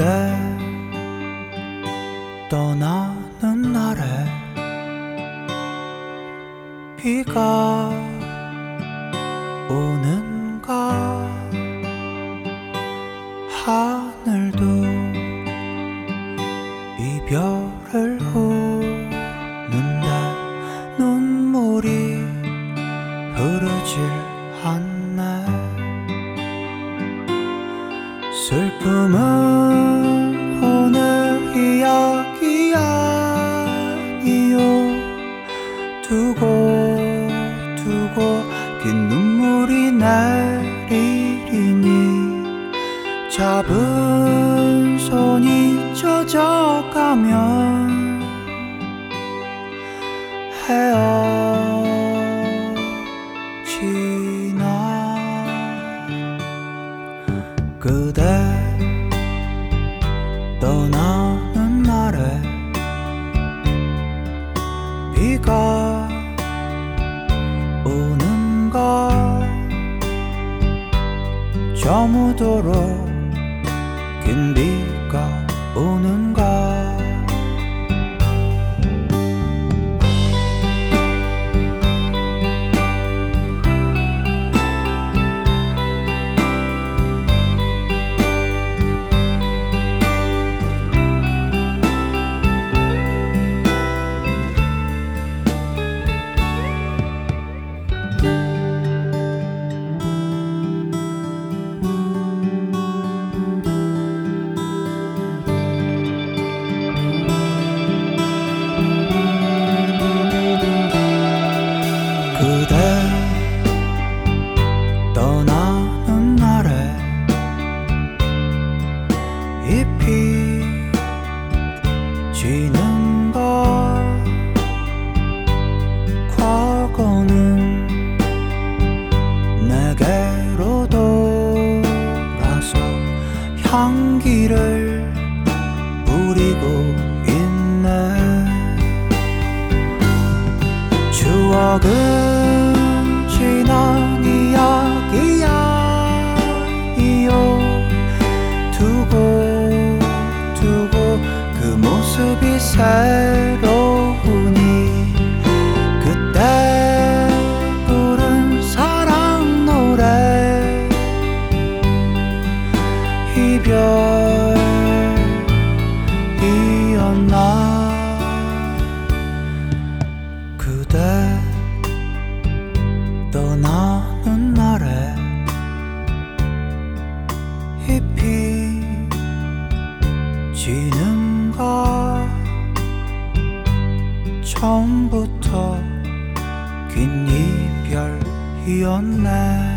그대 떠나는 날에 비가 오는가 하늘도 이별을 우는데 눈물이 흐르질 않네. 슬픔은 오늘 이야기 아니요. 두고 긴 눈물이 내리니 잡은 손이 젖어가면 헤어지나. 그대 떠나는 날에 비가 오는가 저무도록 긴 비가 오는가. 그대 떠나는 날에 잎이 지는 것 과거는 내게로 돌아서 향기를 뿌리고 있네. 추억은 지난 이야기야이요. 두고 그 모습이 새로우니 그때 부른 사랑 노래 이별이었나. 그대 떠나는 날에 잎이 지는 것 처음부터 긴 이별이었네.